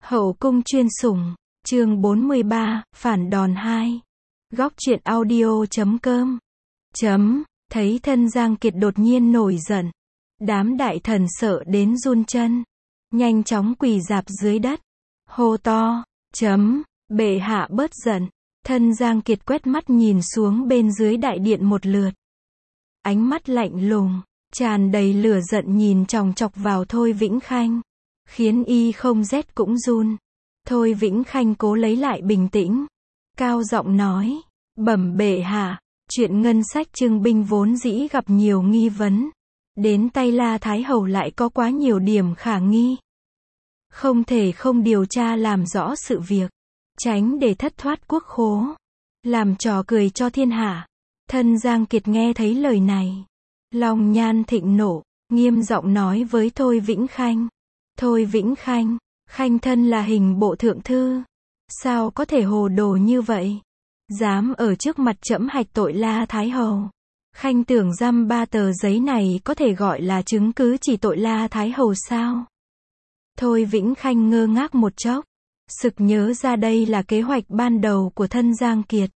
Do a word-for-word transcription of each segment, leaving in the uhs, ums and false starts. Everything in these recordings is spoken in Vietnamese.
Hậu cung chuyên sủng, chương bốn mươi ba, phản đòn hai. Góc truyện audio chấm com. Chấm, thấy thân Giang Kiệt đột nhiên nổi giận. Đám đại thần sợ đến run chân. Nhanh chóng quỳ rạp dưới đất. Hô to, chấm, bệ hạ bớt giận. Thân Giang Kiệt quét mắt nhìn xuống bên dưới đại điện một lượt. Ánh mắt lạnh lùng, tràn đầy lửa giận nhìn chòng chọc vào Thôi Vĩnh Khanh. Khiến y không rét cũng run. Thôi Vĩnh Khanh cố lấy lại bình tĩnh. Cao giọng nói, bẩm bệ hạ, chuyện ngân sách trưng binh vốn dĩ gặp nhiều nghi vấn. Đến tay La Thái Hầu lại có quá nhiều điểm khả nghi. Không thể không điều tra làm rõ sự việc. Tránh để thất thoát quốc khố. Làm trò cười cho thiên hạ. Thân Giang Kiệt nghe thấy lời này. Lòng nhan thịnh nộ, nghiêm giọng nói với Thôi Vĩnh Khanh. Thôi Vĩnh Khanh, Khanh thân là hình bộ thượng thư. Sao có thể hồ đồ như vậy? Dám ở trước mặt trẫm hạch tội La Thái Hầu. Khanh tưởng dăm ba tờ giấy này có thể gọi là chứng cứ chỉ tội La Thái Hầu sao? Thôi Vĩnh Khanh ngơ ngác một chốc. Sực nhớ ra đây là kế hoạch ban đầu của thân Giang Kiệt.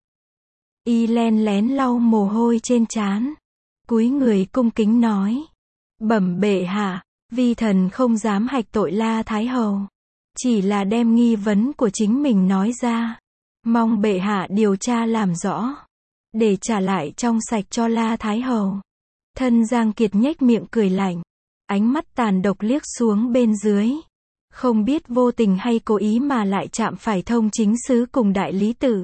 Y len lén lau mồ hôi trên trán. Cúi người cung kính nói. Bẩm bệ hạ. Vi thần không dám hạch tội La Thái Hầu. Chỉ là đem nghi vấn của chính mình nói ra. Mong bệ hạ điều tra làm rõ. Để trả lại trong sạch cho La Thái Hầu. Thân Giang Kiệt nhếch miệng cười lạnh. Ánh mắt tàn độc liếc xuống bên dưới. Không biết vô tình hay cố ý mà lại chạm phải Thông Chính Sứ cùng đại lý tử.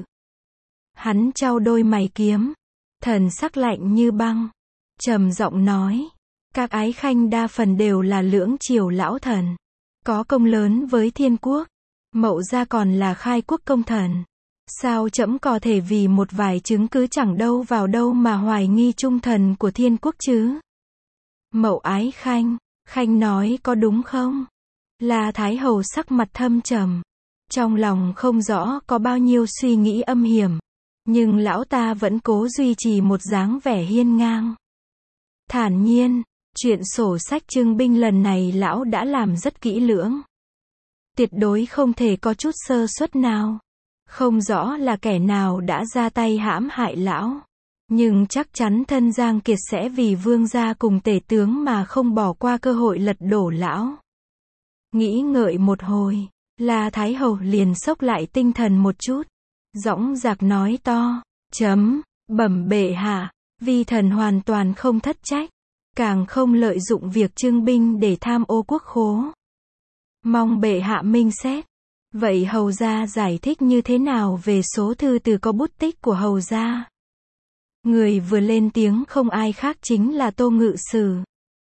Hắn chau đôi mày kiếm. Thần sắc lạnh như băng. Trầm giọng nói. Các ái khanh đa phần đều là lưỡng triều lão thần. Có công lớn với thiên quốc. Mậu gia còn là khai quốc công thần. Sao trẫm có thể vì một vài chứng cứ chẳng đâu vào đâu mà hoài nghi trung thần của thiên quốc chứ? Mậu ái khanh, khanh nói có đúng không? La Thái Hầu sắc mặt thâm trầm. Trong lòng không rõ có bao nhiêu suy nghĩ âm hiểm. Nhưng lão ta vẫn cố duy trì một dáng vẻ hiên ngang. Thản nhiên. Chuyện sổ sách trưng binh lần này lão đã làm rất kỹ lưỡng. Tuyệt đối không thể có chút sơ suất nào. Không rõ là kẻ nào đã ra tay hãm hại lão. Nhưng chắc chắn thân Giang Kiệt sẽ vì vương gia cùng tể tướng mà không bỏ qua cơ hội lật đổ lão. Nghĩ ngợi một hồi, La Thái Hầu liền xốc lại tinh thần một chút. Dõng dạc nói to, chấm, bẩm bệ hạ, vi thần hoàn toàn không thất trách. Càng không lợi dụng việc trưng binh để tham ô quốc khố. Mong bệ hạ minh xét. Vậy hầu gia giải thích như thế nào về số thư từ có bút tích của hầu gia? Người vừa lên tiếng không ai khác chính là Tô Ngự Sử.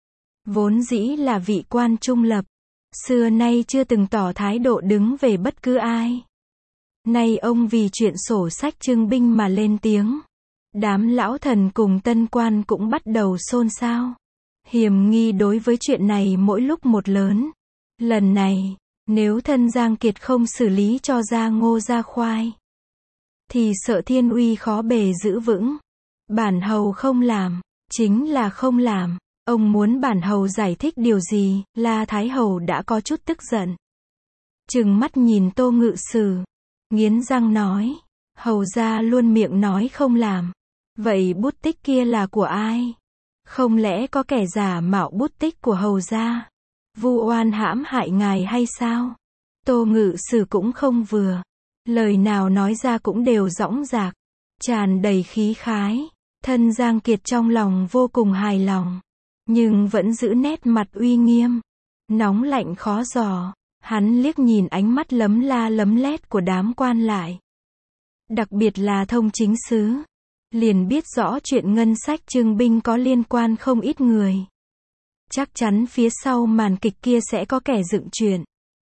Vốn dĩ là vị quan trung lập. Xưa nay chưa từng tỏ thái độ đứng về bất cứ ai. Nay ông vì chuyện sổ sách trưng binh mà lên tiếng. Đám lão thần cùng tân quan cũng bắt đầu xôn xao. Hiềm nghi đối với chuyện này mỗi lúc một lớn. Lần này, nếu thân Giang Kiệt không xử lý cho ra ngô ra khoai, thì sợ thiên uy khó bề giữ vững. Bản hầu không làm, chính là không làm. Ông muốn bản hầu giải thích điều gì? La Thái Hầu đã có chút tức giận. Trừng mắt nhìn Tô Ngự Sử. Nghiến răng nói. Hầu gia luôn miệng nói không làm. Vậy bút tích kia là của ai? Không lẽ có kẻ giả mạo bút tích của hầu gia? Vu oan hãm hại ngài hay sao? Tô Ngự Sử cũng không vừa. Lời nào nói ra cũng đều dõng dạc. Tràn đầy khí khái. Thân Giang Kiệt trong lòng vô cùng hài lòng. Nhưng vẫn giữ nét mặt uy nghiêm. Nóng lạnh khó dò. Hắn liếc nhìn ánh mắt lấm la lấm lét của đám quan lại. Đặc biệt là Thông Chính Sứ. Liền biết rõ chuyện ngân sách trưng binh có liên quan không ít người. Chắc chắn phía sau màn kịch kia sẽ có kẻ dựng chuyện.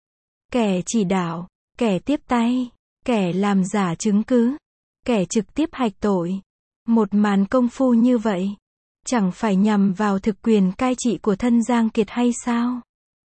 Kẻ chỉ đạo, kẻ tiếp tay, kẻ làm giả chứng cứ, kẻ trực tiếp hạch tội. Một màn công phu như vậy, chẳng phải nhằm vào thực quyền cai trị của thân Giang Kiệt hay sao?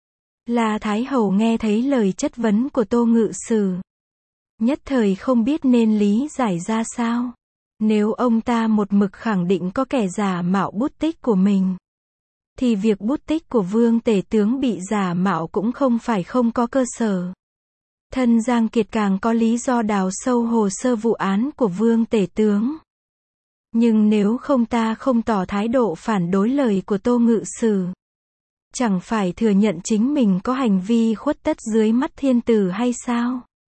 La Thái Hầu nghe thấy lời chất vấn của Tô Ngự Sử. Nhất thời không biết nên lý giải ra sao. Nếu ông ta một mực khẳng định có kẻ giả mạo bút tích của mình, thì việc bút tích của vương tể tướng bị giả mạo cũng không phải không có cơ sở. Thân Giang Kiệt càng có lý do đào sâu hồ sơ vụ án của Vương Tể Tướng. Nhưng nếu không ta không tỏ thái độ phản đối lời của Tô Ngự Sử, chẳng phải thừa nhận chính mình có hành vi khuất tất dưới mắt thiên tử hay sao?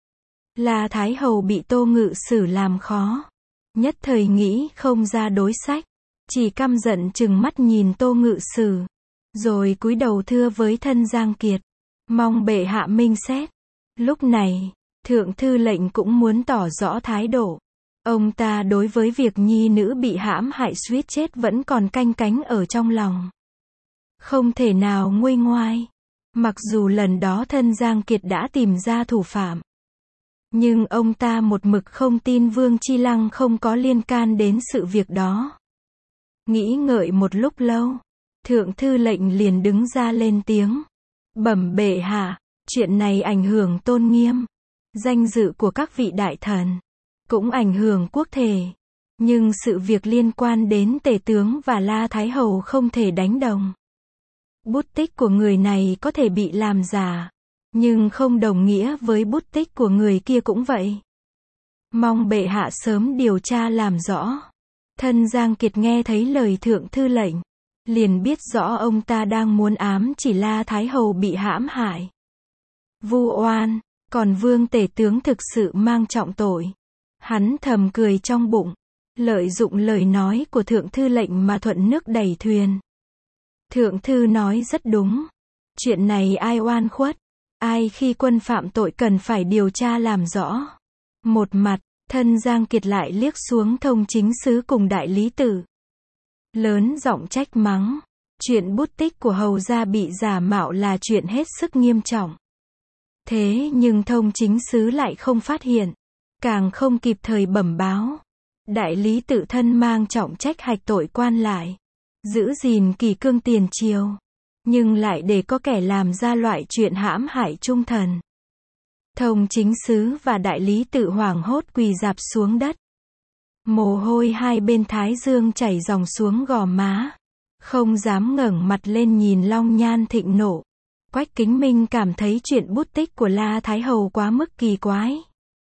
La Thái Hầu bị Tô Ngự Sử làm khó, nhất thời nghĩ không ra đối sách, chỉ căm giận trừng mắt nhìn Tô Ngự Sử, rồi cúi đầu thưa với Thân Giang Kiệt, mong bệ hạ minh xét. Lúc này, Thượng Thư lệnh cũng muốn tỏ rõ thái độ. Ông ta đối với việc nhi nữ bị hãm hại suýt chết vẫn còn canh cánh ở trong lòng. Không thể nào nguôi ngoai. Mặc dù lần đó Thân Giang Kiệt đã tìm ra thủ phạm, nhưng ông ta một mực không tin Vương Chi Lăng không có liên can đến sự việc đó. Nghĩ ngợi một lúc lâu, Thượng Thư lệnh liền đứng ra lên tiếng. Bẩm bệ hạ, chuyện này ảnh hưởng tôn nghiêm, danh dự của các vị đại thần, cũng ảnh hưởng quốc thể. Nhưng sự việc liên quan đến Tể Tướng và La Thái Hầu không thể đánh đồng. Bút tích của người này có thể bị làm giả, nhưng không đồng nghĩa với bút tích của người kia cũng vậy. Mong bệ hạ sớm điều tra làm rõ. Thân Giang Kiệt nghe thấy lời Thượng Thư lệnh, liền biết rõ ông ta đang muốn ám chỉ La Thái Hầu bị hãm hại, vu oan, còn Vương Tể Tướng thực sự mang trọng tội. Hắn thầm cười trong bụng, lợi dụng lời nói của Thượng Thư lệnh mà thuận nước đẩy thuyền. Thượng Thư nói rất đúng. Chuyện này ai oan khuất, ai khi quân phạm tội cần phải điều tra làm rõ. Một mặt, Thân Giang Kiệt lại liếc xuống Thông Chính Sứ cùng Đại Lý Tự, lớn giọng trách mắng. Chuyện bút tích của hầu gia bị giả mạo là chuyện hết sức nghiêm trọng. Thế nhưng Thông Chính Sứ lại không phát hiện, càng không kịp thời bẩm báo. Đại Lý Tự thân mang trọng trách hạch tội quan lại, giữ gìn kỷ cương tiền triều, nhưng lại để có kẻ làm ra loại chuyện hãm hại trung thần. Thông Chính Sứ và Đại Lý Tự hoảng hốt quỳ rạp xuống đất. Mồ hôi hai bên thái dương chảy ròng xuống gò má, không dám ngẩng mặt lên nhìn Long Nhan thịnh nộ. Quách Kính Minh cảm thấy chuyện bút tích của La Thái Hầu quá mức kỳ quái.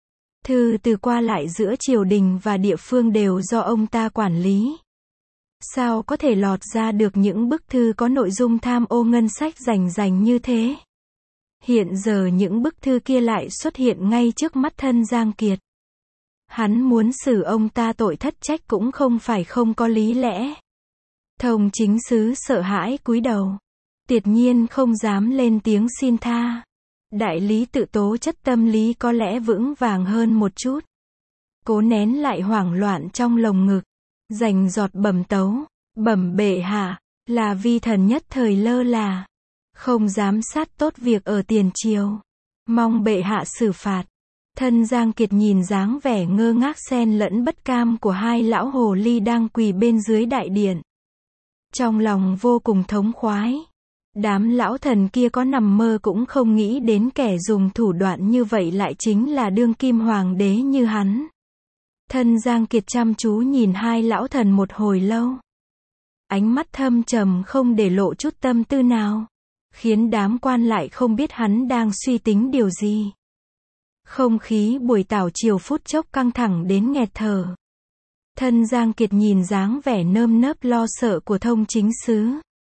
Thư từ qua lại giữa triều đình và địa phương đều do ông ta quản lý. Sao có thể lọt ra được những bức thư có nội dung tham ô ngân sách rành rành như thế? Hiện giờ những bức thư kia lại xuất hiện ngay trước mắt Thân Giang Kiệt. Hắn muốn xử ông ta tội thất trách cũng không phải không có lý lẽ. Thông Chính Sứ sợ hãi cúi đầu, tuyệt nhiên không dám lên tiếng xin tha. Đại Lý Tự tố chất tâm lý có lẽ vững vàng hơn một chút, cố nén lại hoảng loạn trong lồng ngực, dành giọt bẩm tấu. Bẩm bệ hạ, là vi thần nhất thời lơ là, không giám sát tốt việc ở tiền triều, mong bệ hạ xử phạt. Thân Giang Kiệt nhìn dáng vẻ ngơ ngác xen lẫn bất cam của hai lão hồ ly đang quỳ bên dưới đại điện, trong lòng vô cùng thống khoái. Đám lão thần kia có nằm mơ cũng không nghĩ đến kẻ dùng thủ đoạn như vậy lại chính là đương kim hoàng đế như hắn. Thân Giang Kiệt chăm chú nhìn hai lão thần một hồi lâu, ánh mắt thâm trầm không để lộ chút tâm tư nào, khiến đám quan lại không biết hắn đang suy tính điều gì. Không khí buổi tảo chiều phút chốc căng thẳng đến nghẹt thở. Thân Giang Kiệt nhìn dáng vẻ nơm nớp lo sợ của Thông Chính Sứ,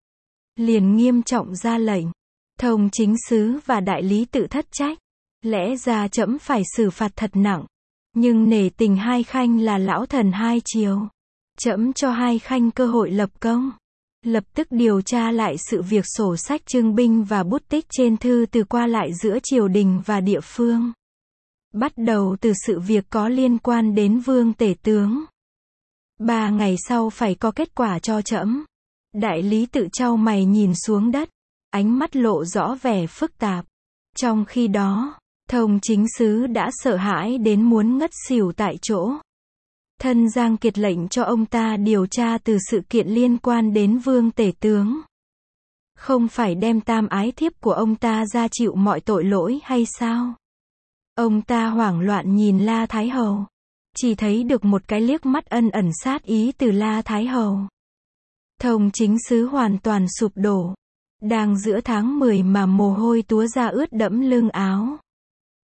liền nghiêm trọng ra lệnh. Thông Chính Sứ và Đại Lý Tự thất trách, lẽ ra trẫm phải xử phạt thật nặng, nhưng nể tình hai khanh là lão thần hai triều, trẫm cho hai khanh cơ hội lập công, lập tức điều tra lại sự việc sổ sách trưng binh và bút tích trên thư từ qua lại giữa triều đình và địa phương, bắt đầu từ sự việc có liên quan đến Vương Tể Tướng. Ba ngày sau phải có kết quả cho trẫm. Đại Lý Tự chau mày nhìn xuống đất, ánh mắt lộ rõ vẻ phức tạp. Trong khi đó, Thông Chính Sứ đã sợ hãi đến muốn ngất xỉu tại chỗ. Thân Giang Kiệt lệnh cho ông ta điều tra từ sự kiện liên quan đến Vương Tể Tướng. Không phải đem tam ái thiếp của ông ta ra chịu mọi tội lỗi hay sao? Ông ta hoảng loạn nhìn La Thái Hầu, chỉ thấy được một cái liếc mắt ân ẩn sát ý từ La Thái Hầu. Thông Chính Sứ hoàn toàn sụp đổ. Đang giữa tháng mười mà mồ hôi túa ra ướt đẫm lưng áo.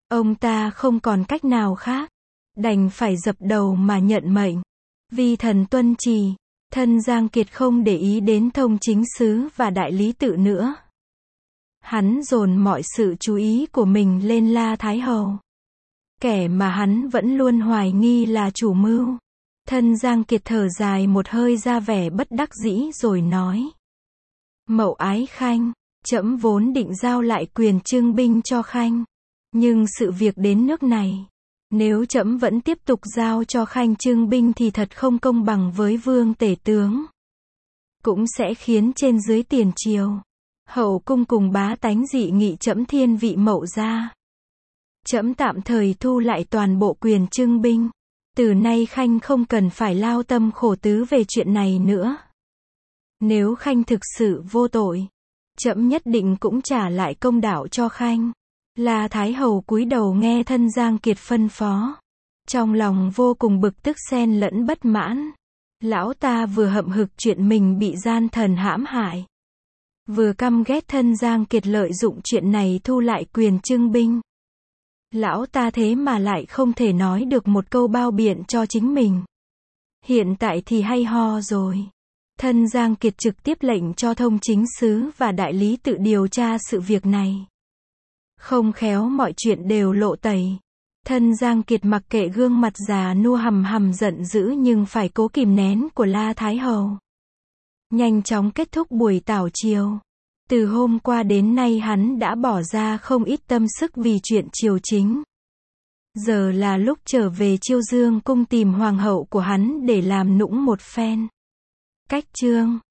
Ông ta không còn cách nào khác, đành phải dập đầu mà nhận mệnh. Vi thần tuân chỉ. Thân Giang Kiệt không để ý đến thông chính sứ và đại lý tự nữa. Hắn dồn mọi sự chú ý của mình lên La Thái Hầu. Kẻ mà hắn vẫn luôn hoài nghi là chủ mưu. Thân Giang Kiệt thở dài một hơi ra vẻ bất đắc dĩ rồi nói. Mậu Ái Khanh, trẫm vốn định giao lại quyền trưng binh cho Khanh. Nhưng sự việc đến nước này, nếu trẫm vẫn tiếp tục giao cho Khanh trưng binh thì thật không công bằng với vương tể tướng. Cũng sẽ khiến trên dưới tiền triều, hậu cung cùng bá tánh dị nghị trẫm thiên vị Mậu gia. Trẫm tạm thời thu lại toàn bộ quyền trưng binh. Từ nay Khanh không cần phải lao tâm khổ tứ về chuyện này nữa. Nếu Khanh thực sự vô tội, trẫm nhất định cũng trả lại công đạo cho Khanh. La Thái Hầu cúi đầu nghe thân Giang Kiệt phân phó. Trong lòng vô cùng bực tức xen lẫn bất mãn. Lão ta vừa hậm hực chuyện mình bị gian thần hãm hại, vừa căm ghét thân Giang Kiệt lợi dụng chuyện này thu lại quyền trưng binh. Lão ta thế mà lại không thể nói được một câu bao biện cho chính mình. Hiện tại thì hay ho rồi. Thân Giang Kiệt trực tiếp lệnh cho thông chính sứ và đại lý tự điều tra sự việc này. Không khéo mọi chuyện đều lộ tẩy. Thân Giang Kiệt mặc kệ gương mặt già nua hầm hầm giận dữ nhưng phải cố kìm nén của La Thái Hầu. Nhanh chóng kết thúc buổi tảo triều. Từ hôm qua đến nay hắn đã bỏ ra không ít tâm sức vì chuyện triều chính. Giờ là lúc trở về Chiêu Dương cung tìm hoàng hậu của hắn để làm nũng một phen. Cách chương